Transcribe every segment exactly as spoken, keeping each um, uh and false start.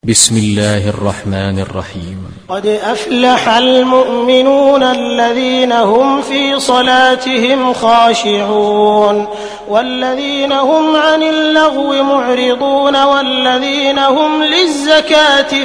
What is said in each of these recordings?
بسم الله الرحمن الرحيم. قد أفلح المؤمنون الذين هم في صلاتهم خاشعون والذين هم عن اللغو معرضون والذين هم للزكاة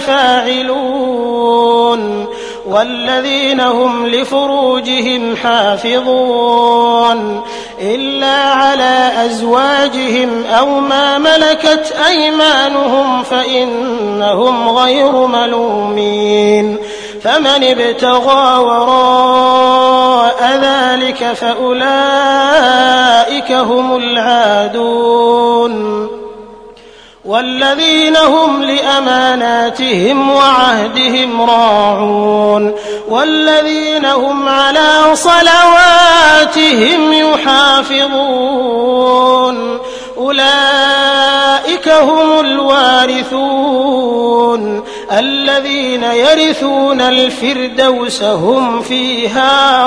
فاعلون والذين هم لفروجهم حافظون إلا على أزواجهم أو ما ملكت أيمانهم فإنهم غير ملومين فمن ابتغى وراء ذلك فأولئك هم العادون والذين هم لأماناتهم وعهدهم راعون والذين هم على صلواتهم يحافظون أولئك هم الوارثون الذين يرثون الفردوس هم فيها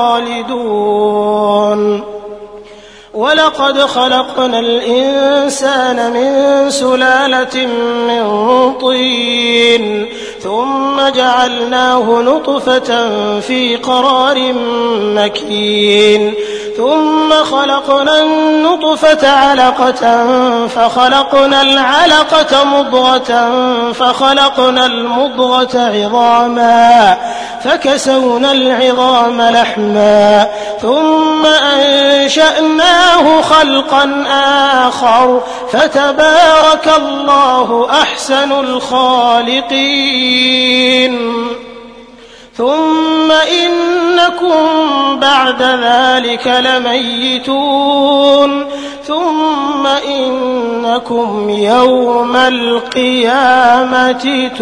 خالدون. ولقد خلقنا الإنسان من سلالة من طين ثم جعلناه نطفة في قرار مكين ثم خلقنا النطفة علقة فخلقنا العلقة مضغة فخلقنا المضغة عظاما فكسونا العظام لحما ثم أنشأناه خلقا آخر فتبارك الله أحسن الخالقين. ثم إنكم بعد ذلك لميتون ثم إنكم يوم القيامة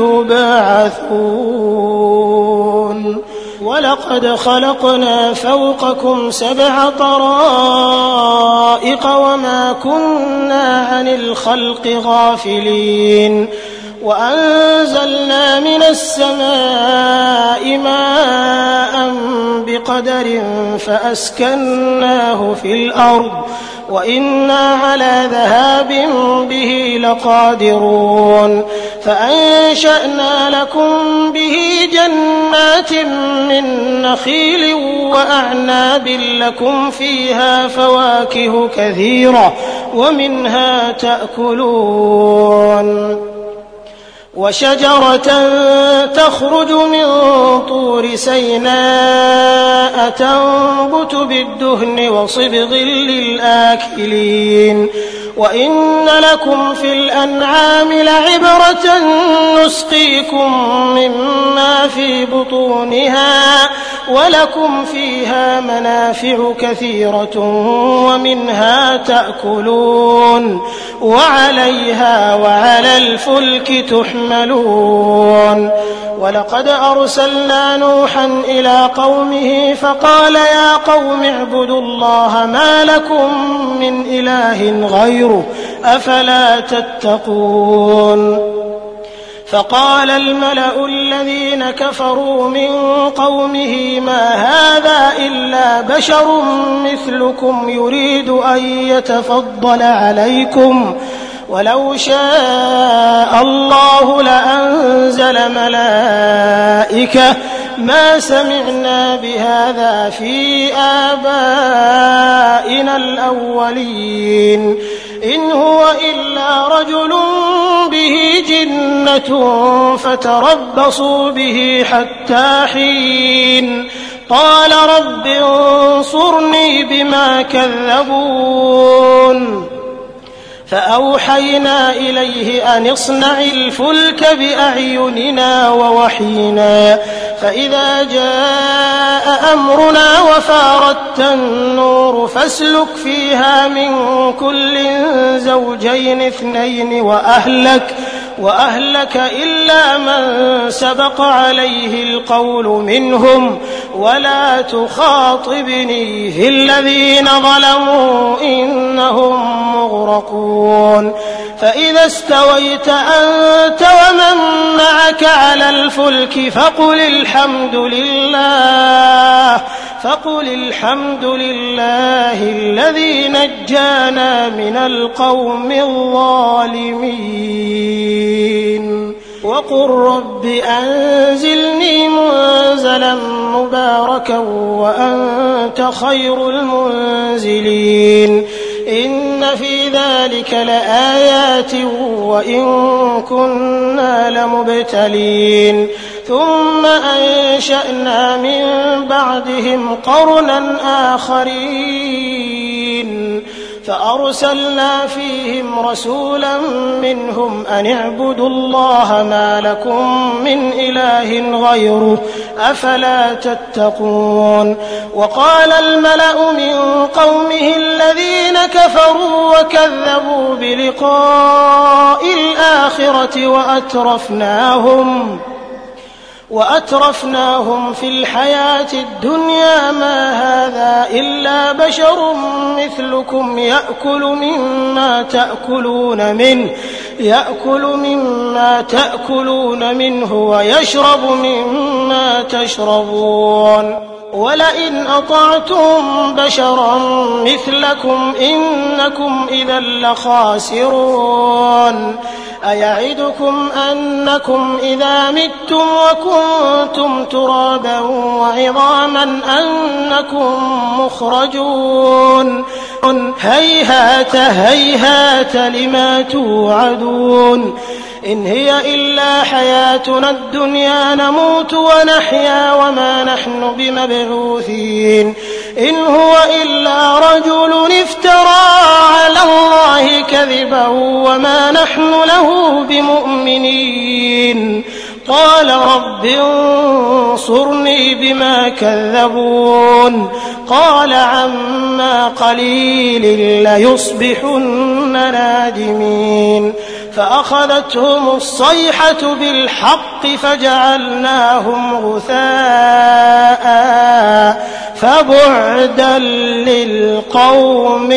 تبعثون. ولقد خلقنا فوقكم سبع طرائق وما كنا عن الخلق غافلين وأنزلنا من السماء ماء بقدر فأسكناه في الأرض وإنا على ذهاب به لقادرون فأنشأنا لكم به جنات من نخيل وأعناب لكم فيها فواكه كثيرة ومنها تأكلون وشجرة تخرج من طور سيناء تنبت بالدهن وصبغ للآكلين وإن لكم في الأنعام لعبرة نسقيكم مما في بطونها ولكم فيها منافع كثيرة ومنها تأكلون وعليها وعلى الفلك تحملون. ولقد أرسلنا نوحا إلى قومه فقال يا قوم اعبدوا الله ما لكم من إله غيره أفلا تتقون. فقال الملأ الذين كفروا من قومه ما هذا إلا بشر مثلكم يريد أن يتفضل عليكم ولو شاء الله لأنزل ملائكة ما سمعنا بهذا في آبائنا الأولين إن هو إلا رجل به جنة فتربصوا به حتى حين قال رب انصرني بما كذبون. فأوحينا إليه أن اصنع الفلك بأعيننا ووحينا فإذا جاء أمرنا وفارت النور فاسلك فيها من كل زوجين اثنين وأهلك وأهلك إلا من سبق عليه القول منهم ولا تخاطبني في الذين ظلموا إنهم مغرقون. فإذا استويت أنت ومن معك على الفلك فقل الحمد لله فقل الحمد لله الذي نجانا من القوم الظالمين. وقل رب أنزلني منزلا مباركا وأنت خير المنزلين إن في ذلك لآيات وإن كنا لمبتلين ثم أنشأنا من بعدهم قرنا آخرين فأرسلنا فيهم رسولا منهم أن اعبدوا الله ما لكم من إله غيره أفلا تتقون وقال الملأ من قومه الذين كفروا وكذبوا بلقاء الآخرة وأترفناهم وأترفناهم في الحياة الدنيا ما هذا إلا بشر مثلكم يأكل مما تأكلون منه يأكل مما تأكلون منه ويشرب مما تشربون ولئن أطعتم بشرا مثلكم إنكم إذا لخاسرون أيعدكم أنكم إذا متم وكنتم ترابا وعظاما أنكم مخرجون هيهات هيهات لما توعدون إن هي إلا حياتنا الدنيا نموت ونحيا وما نحن بمبعوثين إن هو إلا رجل افترى على الله كذبا وما نحن له بمؤمنين قال رب انصرني بما كذبون قال عما قليل ليصبحن نادمين فأخذتهم الصيحة بالحق فجعلناهم غثاء فبعدا للقوم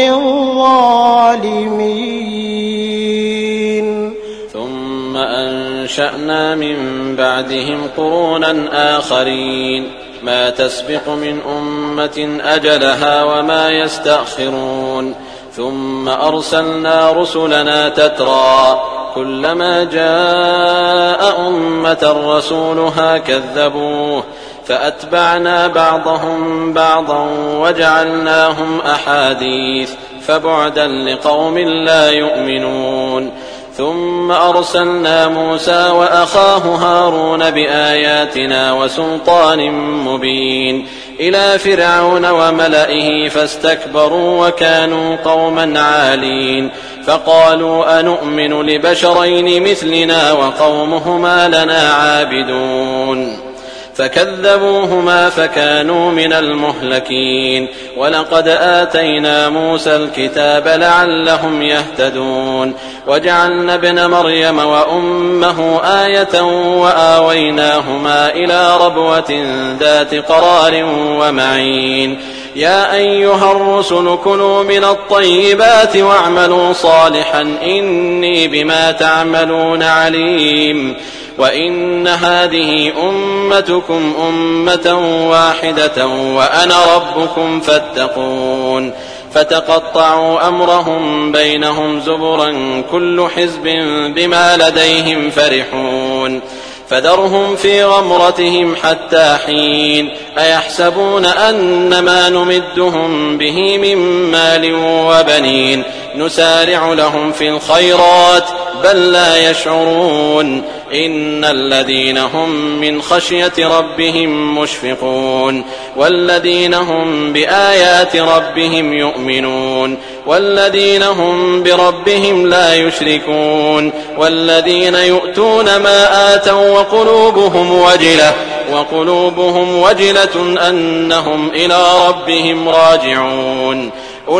الظالمين ثم أنشأنا من بعدهم قرونا آخرين ما تسبق من أمة أجلها وما يستأخرون ثم أرسلنا رسلنا تترى كلما جاء أمة رسولها كذبوه فأتبعنا بعضهم بعضا وجعلناهم أحاديث فبعدا لقوم لا يؤمنون ثم أرسلنا موسى وأخاه هارون بآياتنا وسلطان مبين إلى فرعون وملئه فاستكبروا وكانوا قوما عالين فقالوا أنؤمن لبشرين مثلنا وقومهما لنا عابدون فكذبوهما فكانوا من المهلكين ولقد آتينا موسى الكتاب لعلهم يهتدون وجعلنا ابن مريم وأمه آية وآويناهما إلى ربوة ذات قرار ومعين يا أيها الرسل كلوا من الطيبات واعملوا صالحا إني بما تعملون عليم وإن هذه أمتكم أمة واحدة وأنا ربكم فاتقون فتقطعوا أمرهم بينهم زبرا كل حزب بما لديهم فرحون فذرهم في غمرتهم حتى حين أيحسبون أن ما نمدهم به من مال وبنين نسارع لهم في الخيرات بل لا يشعرون إن الذين هم من خشية ربهم مشفقون والذين هم بآيات ربهم يؤمنون والذين هم بربهم لا يشركون والذين يؤتون ما آتوا وقلوبهم وجلة وقلوبهم وجلة أنهم إلى ربهم راجعون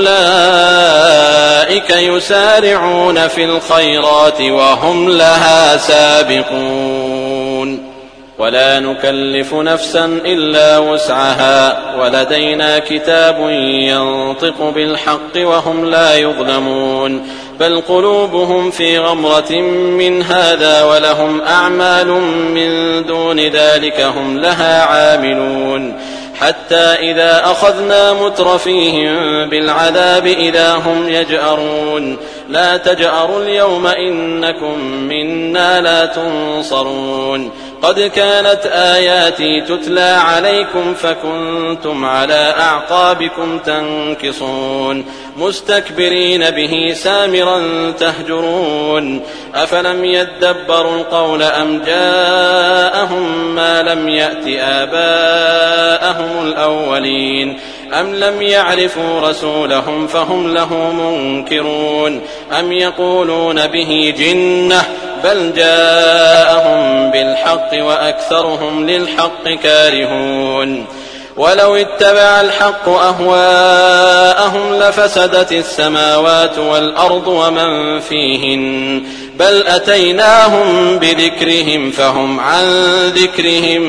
أولئك يسارعون في الخيرات وهم لها سابقون ولا نكلف نفسا إلا وسعها ولدينا كتاب ينطق بالحق وهم لا يظلمون بل قلوبهم في غمرة من هذا ولهم أعمال من دون ذلك هم لها عاملون حتى إذا أخذنا مترفيهم بالعذاب إذا هم يجأرون لا تجأروا اليوم إنكم منا لا تنصرون قد كانت آياتي تتلى عليكم فكنتم على أعقابكم تنكصون مستكبرين به سامرا تهجرون أفلم يدبروا القول أم جاءهم ما لم يأت آباءهم الأولين أم لم يعرفوا رسولهم فهم له منكرون أم يقولون به جنة بل جاءهم بالحق وأكثرهم للحق كارهون ولو اتبع الحق أهواءهم لفسدت السماوات والأرض ومن فيهن بل أتيناهم بذكرهم فهم عن ذكرهم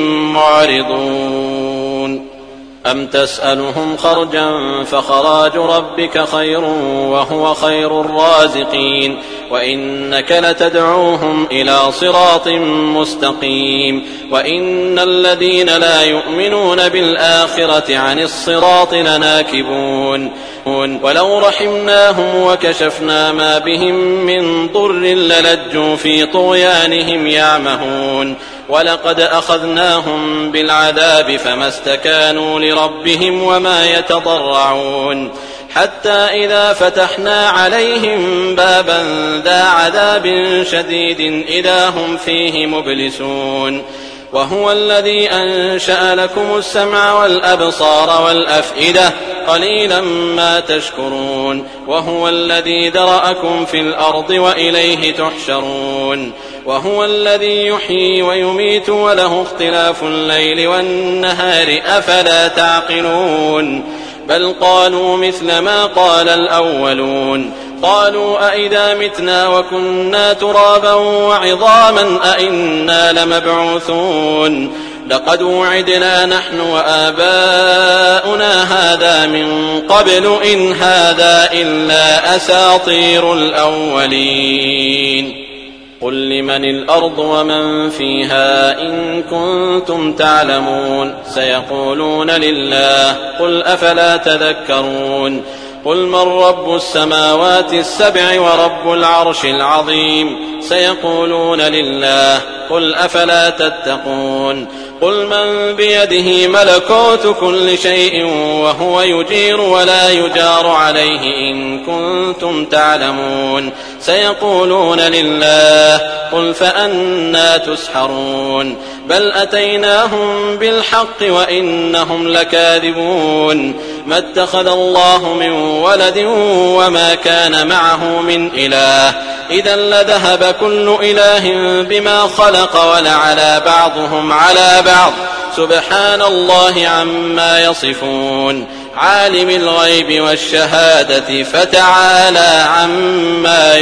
معرضون أم تسألهم خرجا فخراج ربك خير وهو خير الرازقين وإنك لتدعوهم إلى صراط مستقيم وإن الذين لا يؤمنون بالآخرة عن الصراط لناكبون ولو رحمناهم وكشفنا ما بهم من ضر للجوا في طغيانهم يعمهون ولقد أخذناهم بالعذاب فما استكانوا لربهم وما يتضرعون حتى إذا فتحنا عليهم بابا ذا عذاب شديد إذا هم فيه مبلسون وهو الذي أنشأ لكم السمع والأبصار والأفئدة قليلا ما تشكرون وهو الذي ذرأكم في الأرض وإليه تحشرون وهو الذي يحيي ويميت وله اختلاف الليل والنهار أفلا تعقلون بل قالوا مثل ما قال الأولون قالوا أئذا متنا وكنا ترابا وعظاما أئنا لمبعوثون لقد وعدنا نحن وآباؤنا هذا من قبل إن هذا إلا أساطير الأولين قل لمن الأرض ومن فيها إن كنتم تعلمون سيقولون لله قل أفلا تذكرون قل من رب السماوات السبع ورب العرش العظيم سيقولون لله قل أفلا تتقون قل من بيده ملكوت كل شيء وهو يجير ولا يجار عليه إن كنتم تعلمون سيقولون لله قل فأنى تسحرون بل أتيناهم بالحق وإنهم لكاذبون ما اتخذ الله من ولد وما كان معه من إله إذا لذهب كل إله بما خلق ولعلى بعضهم على بعض سبحان الله عما يصفون عالم الغيب والشهادة فتعالى عما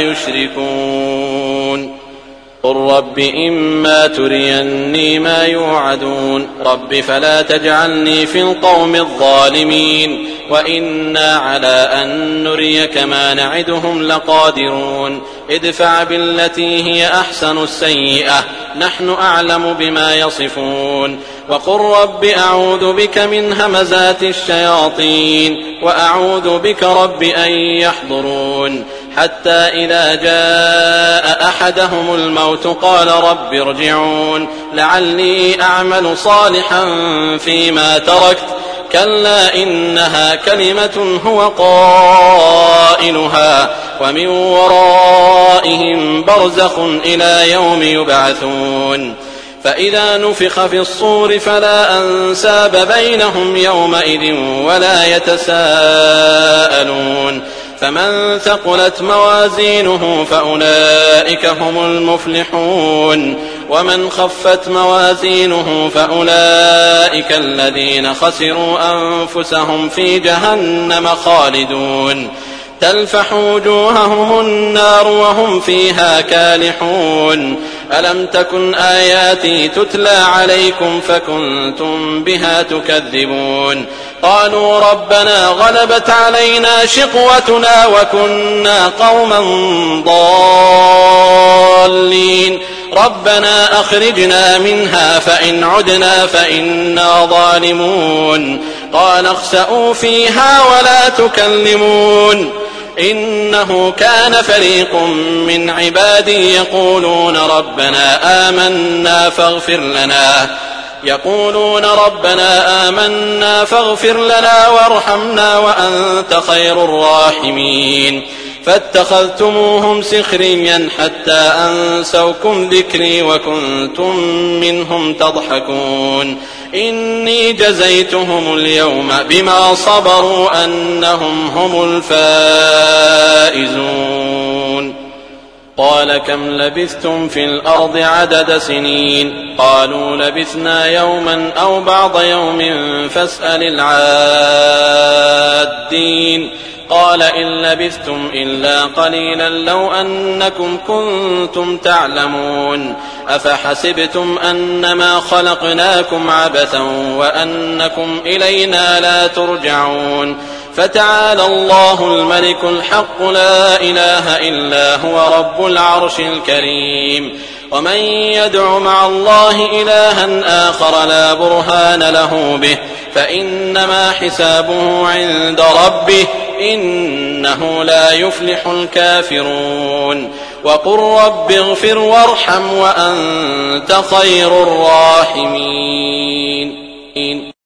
يشركون قل رب إما تريني ما يوعدون رب فلا تجعلني في القوم الظالمين وإنا على أن نريك ما نعدهم لقادرون ادفع بالتي هي أحسن السيئة نحن أعلم بما يصفون وقل رب أعوذ بك من همزات الشياطين وأعوذ بك رب أن يحضرون حتى إذا جاء أحدهم الموت قال رب ارجعون لعلي أعمل صالحا فيما تركت كلا إنها كلمة هو قائلها ومن ورائهم برزخ إلى يوم يبعثون فإذا نفخ في الصور فلا أنساب بينهم يومئذ ولا يتساءلون فمن ثقلت موازينه فأولئك هم المفلحون ومن خفت موازينه فأولئك الذين خسروا أنفسهم في جهنم خالدون تلفح وجوههم النار وهم فيها كالحون ألم تكن آياتي تتلى عليكم فكنتم بها تكذبون قالوا ربنا غلبت علينا شقوتنا وكنا قوما ضالين ربنا أخرجنا منها فإن عدنا فإنا ظالمون قال اخسئوا فيها ولا تكلمون إنه كان فريق من عبادي يقولون ربنا آمنا فاغفر لنا يقولون ربنا آمنا فاغفر لنا وارحمنا وأنت خير الراحمين فاتخذتموهم سخريا حتى أنسوكم ذكري وكنتم منهم تضحكون إني جزيتهم اليوم بما صبروا أنهم هم الفائزون قال كم لبثتم في الأرض عدد سنين قالوا لبثنا يوما أو بعض يوم فاسأل العادين قال إن لبثتم إلا قليلا لو أنكم كنتم تعلمون أفحسبتم أنما خلقناكم عبثا وأنكم إلينا لا ترجعون فتعالى الله الملك الحق لا إله إلا هو رب العرش الكريم ومن يدع مع الله إلها آخر لا برهان له به فإنما حسابه عند ربه إنه لا يفلح الكافرون وقل رب اغفر وارحم وأنت خير الراحمين